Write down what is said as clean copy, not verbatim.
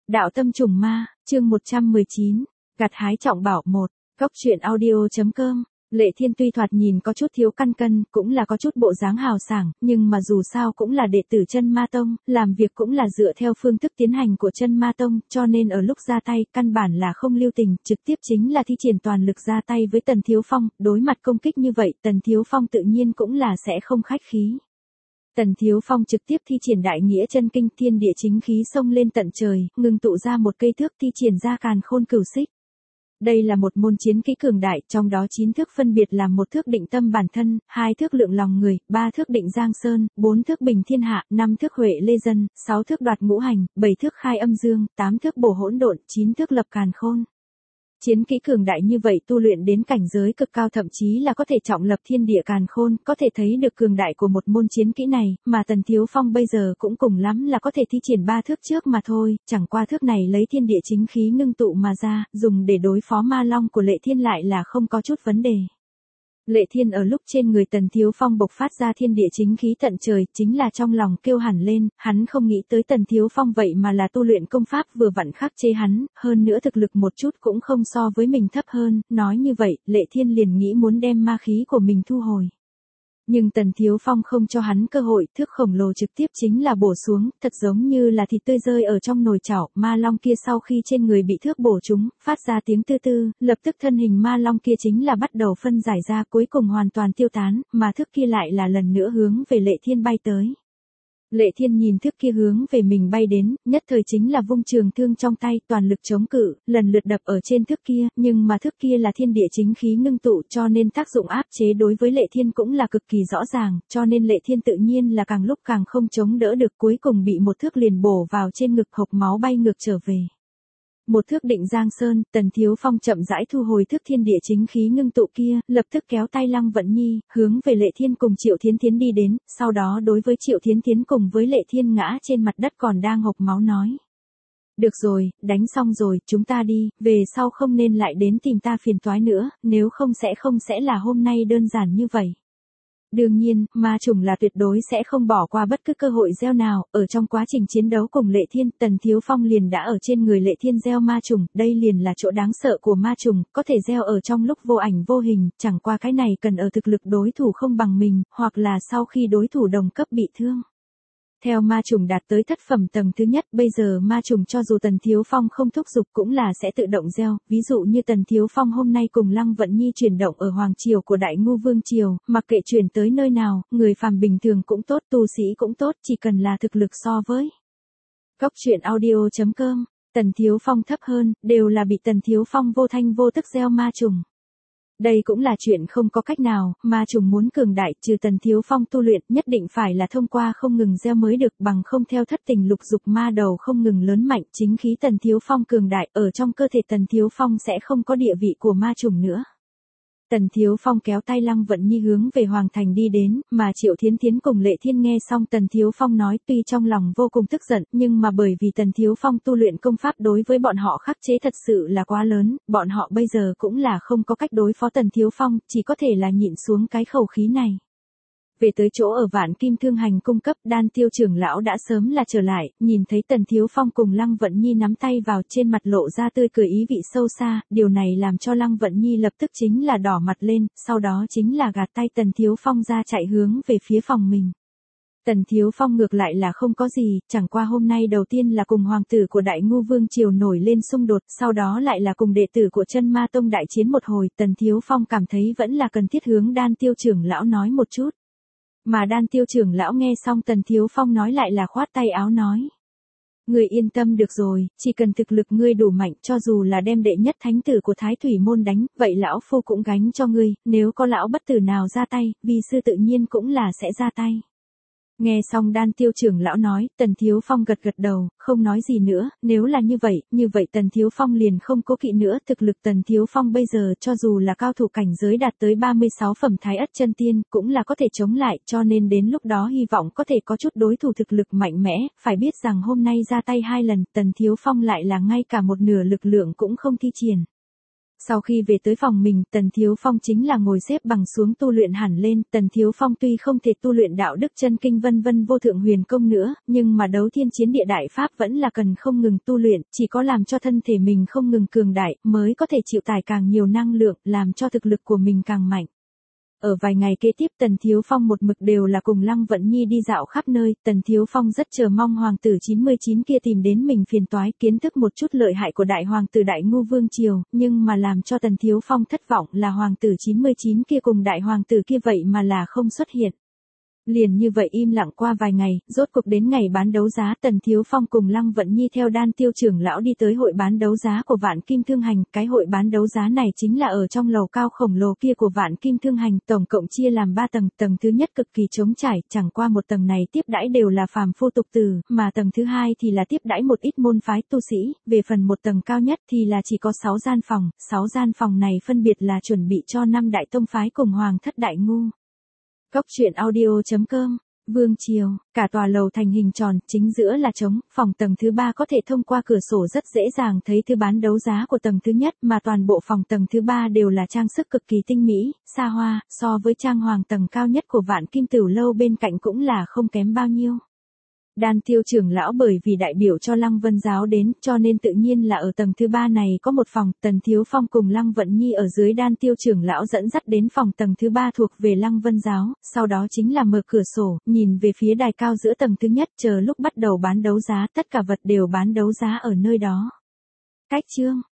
Đạo tâm trùng ma, chương 119, gặt hái trọng bảo 1, góc truyện audio.com. Lệ Thiên tuy thoạt nhìn có chút thiếu căn cân, cũng là có chút bộ dáng hào sảng, nhưng mà dù sao cũng là đệ tử Chân Ma Tông, làm việc cũng là dựa theo phương thức tiến hành của Chân Ma Tông, cho nên ở lúc ra tay, căn bản là không lưu tình, trực tiếp chính là thi triển toàn lực ra tay với Tần Thiếu Phong, đối mặt công kích như vậy, Tần Thiếu Phong tự nhiên cũng là sẽ không khách khí. Tần Thiếu Phong trực tiếp thi triển đại nghĩa chân kinh, thiên địa chính khí xông lên tận trời, ngưng tụ ra một cây thước, thi triển ra càn khôn cửu xích. Đây là một môn chiến kỹ cường đại, trong đó 9 thước phân biệt là 1 thước định tâm bản thân, 2 thước lượng lòng người, 3 thước định giang sơn, 4 thước bình thiên hạ, 5 thước huệ lê dân, 6 thước đoạt ngũ hành, 7 thước khai âm dương, 8 thước bổ hỗn độn, 9 thước lập càn khôn. Chiến kỹ cường đại như vậy tu luyện đến cảnh giới cực cao, thậm chí là có thể trọng lập thiên địa càn khôn, có thể thấy được cường đại của một môn chiến kỹ này, mà Tần Thiếu Phong bây giờ cũng cùng lắm là có thể thi triển 3 thước trước mà thôi, chẳng qua thước này lấy thiên địa chính khí ngưng tụ mà ra, dùng để đối phó ma long của Lệ Thiên lại là không có chút vấn đề. Lệ Thiên ở lúc trên người Tần Thiếu Phong bộc phát ra thiên địa chính khí tận trời, chính là trong lòng kêu hẳn lên, hắn không nghĩ tới Tần Thiếu Phong vậy mà là tu luyện công pháp vừa vặn khắc chế hắn, hơn nữa thực lực một chút cũng không so với mình thấp hơn, nói như vậy, Lệ Thiên liền nghĩ muốn đem ma khí của mình thu hồi. Nhưng Tần Thiếu Phong không cho hắn cơ hội, thước khổng lồ trực tiếp chính là bổ xuống, thật giống như là thịt tươi rơi ở trong nồi chảo, ma long kia sau khi trên người bị thước bổ trúng, phát ra tiếng tư tư, lập tức thân hình ma long kia chính là bắt đầu phân giải ra, cuối cùng hoàn toàn tiêu tán, mà thước kia lại là lần nữa hướng về Lệ Thiên bay tới. Lệ Thiên nhìn thước kia hướng về mình bay đến, nhất thời chính là vung trường thương trong tay, toàn lực chống cự, lần lượt đập ở trên thước kia, nhưng mà thước kia là thiên địa chính khí ngưng tụ, cho nên tác dụng áp chế đối với Lệ Thiên cũng là cực kỳ rõ ràng, cho nên Lệ Thiên tự nhiên là càng lúc càng không chống đỡ được, cuối cùng bị một thước liền bổ vào trên ngực, hộc máu bay ngược trở về. Một thước định giang sơn, Tần Thiếu Phong chậm rãi thu hồi thước thiên địa chính khí ngưng tụ kia, lập tức kéo tay Lăng Vận Nhi, hướng về Lệ Thiên cùng Triệu Thiến Thiến đi đến, sau đó đối với Triệu Thiến Thiến cùng với Lệ Thiên ngã trên mặt đất còn đang hộc máu nói. Được rồi, đánh xong rồi, chúng ta đi, về sau không nên lại đến tìm ta phiền toái nữa, nếu không sẽ là hôm nay đơn giản như vậy. Đương nhiên, ma trùng là tuyệt đối sẽ không bỏ qua bất cứ cơ hội gieo nào, ở trong quá trình chiến đấu cùng Lệ Thiên, Tần Thiếu Phong liền đã ở trên người Lệ Thiên gieo ma trùng, đây liền là chỗ đáng sợ của ma trùng, có thể gieo ở trong lúc vô ảnh vô hình, chẳng qua cái này cần ở thực lực đối thủ không bằng mình, hoặc là sau khi đối thủ đồng cấp bị thương. Theo ma trùng đạt tới thất phẩm tầng thứ nhất, bây giờ ma trùng cho dù Tần Thiếu Phong không thúc giục cũng là sẽ tự động gieo, ví dụ như Tần Thiếu Phong hôm nay cùng Lăng Vận Nhi chuyển động ở Hoàng Triều của Đại Ngu Vương Triều, mặc kệ chuyển tới nơi nào, người phàm bình thường cũng tốt, tu sĩ cũng tốt, chỉ cần là thực lực so với. Góc truyện audio.com, Tần Thiếu Phong thấp hơn, đều là bị Tần Thiếu Phong vô thanh vô tức gieo ma trùng. Đây cũng là chuyện không có cách nào, ma trùng muốn cường đại, trừ Tần Thiếu Phong tu luyện, nhất định phải là thông qua không ngừng gieo mới được, bằng không theo thất tình lục dục ma đầu không ngừng lớn mạnh, chính khí Tần Thiếu Phong cường đại, ở trong cơ thể Tần Thiếu Phong sẽ không có địa vị của ma trùng nữa. Tần Thiếu Phong kéo tay Lăng Vận Nhi hướng về Hoàng Thành đi đến, mà Triệu Thiến Thiến cùng Lệ Thiên nghe xong Tần Thiếu Phong nói, tuy trong lòng vô cùng tức giận, nhưng mà bởi vì Tần Thiếu Phong tu luyện công pháp đối với bọn họ khắc chế thật sự là quá lớn, bọn họ bây giờ cũng là không có cách đối phó Tần Thiếu Phong, chỉ có thể là nhịn xuống cái khẩu khí này. Về tới chỗ ở Vạn Kim Thương Hành cung cấp, Đan Tiêu trưởng lão đã sớm là trở lại, nhìn thấy Tần Thiếu Phong cùng Lăng Vận Nhi nắm tay vào, trên mặt lộ ra tươi cười ý vị sâu xa, điều này làm cho Lăng Vận Nhi lập tức chính là đỏ mặt lên, sau đó chính là gạt tay Tần Thiếu Phong ra chạy hướng về phía phòng mình. Tần Thiếu Phong ngược lại là không có gì, chẳng qua hôm nay đầu tiên là cùng hoàng tử của Đại Ngu Vương Triều nổi lên xung đột, sau đó lại là cùng đệ tử của Chân Ma Tông đại chiến một hồi, Tần Thiếu Phong cảm thấy vẫn là cần thiết hướng Đan Tiêu trưởng lão nói một chút. Mà Đan Tiêu trưởng lão nghe xong Tần Thiếu Phong nói lại là khoát tay áo nói. Ngươi yên tâm được rồi, chỉ cần thực lực ngươi đủ mạnh, cho dù là đem đệ nhất thánh tử của Thái Thủy Môn đánh, vậy lão phu cũng gánh cho ngươi, nếu có lão bất tử nào ra tay, vi sư tự nhiên cũng là sẽ ra tay. Nghe xong Đan Tiêu trưởng lão nói, Tần Thiếu Phong gật gật đầu, không nói gì nữa, nếu là như vậy Tần Thiếu Phong liền không cố kỵ nữa, thực lực Tần Thiếu Phong bây giờ cho dù là cao thủ cảnh giới đạt tới 36 phẩm Thái Ất chân tiên, cũng là có thể chống lại, cho nên đến lúc đó hy vọng có thể có chút đối thủ thực lực mạnh mẽ, phải biết rằng hôm nay ra tay 2 lần, Tần Thiếu Phong lại là ngay cả một nửa lực lượng cũng không thi triển. Sau khi về tới phòng mình, Tần Thiếu Phong chính là ngồi xếp bằng xuống tu luyện hẳn lên. Tần Thiếu Phong tuy không thể tu luyện đạo đức chân kinh vân vân vô thượng huyền công nữa, nhưng mà đấu thiên chiến địa đại pháp vẫn là cần không ngừng tu luyện, chỉ có làm cho thân thể mình không ngừng cường đại, mới có thể chịu tải càng nhiều năng lượng, làm cho thực lực của mình càng mạnh. Ở vài ngày kế tiếp Tần Thiếu Phong một mực đều là cùng Lăng Vận Nhi đi dạo khắp nơi, Tần Thiếu Phong rất chờ mong hoàng tử 99 kia tìm đến mình phiền toái, kiến thức một chút lợi hại của đại hoàng tử Đại Ngu Vương Triều, nhưng mà làm cho Tần Thiếu Phong thất vọng là hoàng tử 99 kia cùng đại hoàng tử kia vậy mà là không xuất hiện. Liền như vậy im lặng qua vài ngày, rốt cuộc đến ngày bán đấu giá, Tần Thiếu Phong cùng Lăng Vận Nhi theo Đan Tiêu trưởng lão đi tới hội bán đấu giá của Vạn Kim Thương Hành. Cái hội bán đấu giá này chính là ở trong lầu cao khổng lồ kia của Vạn Kim Thương Hành, tổng cộng chia làm 3 tầng, tầng thứ nhất cực kỳ trống trải, chẳng qua một tầng này tiếp đãi đều là phàm phu tục tử, mà tầng thứ hai thì là tiếp đãi một ít môn phái tu sĩ, về phần một tầng cao nhất thì là chỉ có 6 gian phòng, 6 gian phòng này phân biệt là chuẩn bị cho 5 đại tông phái cùng Hoàng thất Đại Ngu. Cốc truyện audio.com, Vương Triều, cả tòa lầu thành hình tròn, chính giữa là trống, phòng tầng thứ 3 có thể thông qua cửa sổ rất dễ dàng thấy thứ bán đấu giá của tầng thứ nhất, mà toàn bộ phòng tầng thứ 3 đều là trang sức cực kỳ tinh mỹ, xa hoa, so với trang hoàng tầng cao nhất của Vạn Kim Tửu lâu bên cạnh cũng là không kém bao nhiêu. Đan Tiêu trưởng lão bởi vì đại biểu cho Lăng Vân giáo đến, cho nên tự nhiên là ở tầng thứ 3 này có một phòng, Tần Thiếu Phong cùng Lăng Vận Nhi ở dưới Đan Tiêu trưởng lão dẫn dắt đến phòng tầng thứ 3 thuộc về Lăng Vân giáo, sau đó chính là mở cửa sổ, nhìn về phía đài cao giữa tầng thứ nhất, chờ lúc bắt đầu bán đấu giá, tất cả vật đều bán đấu giá ở nơi đó. Cách chương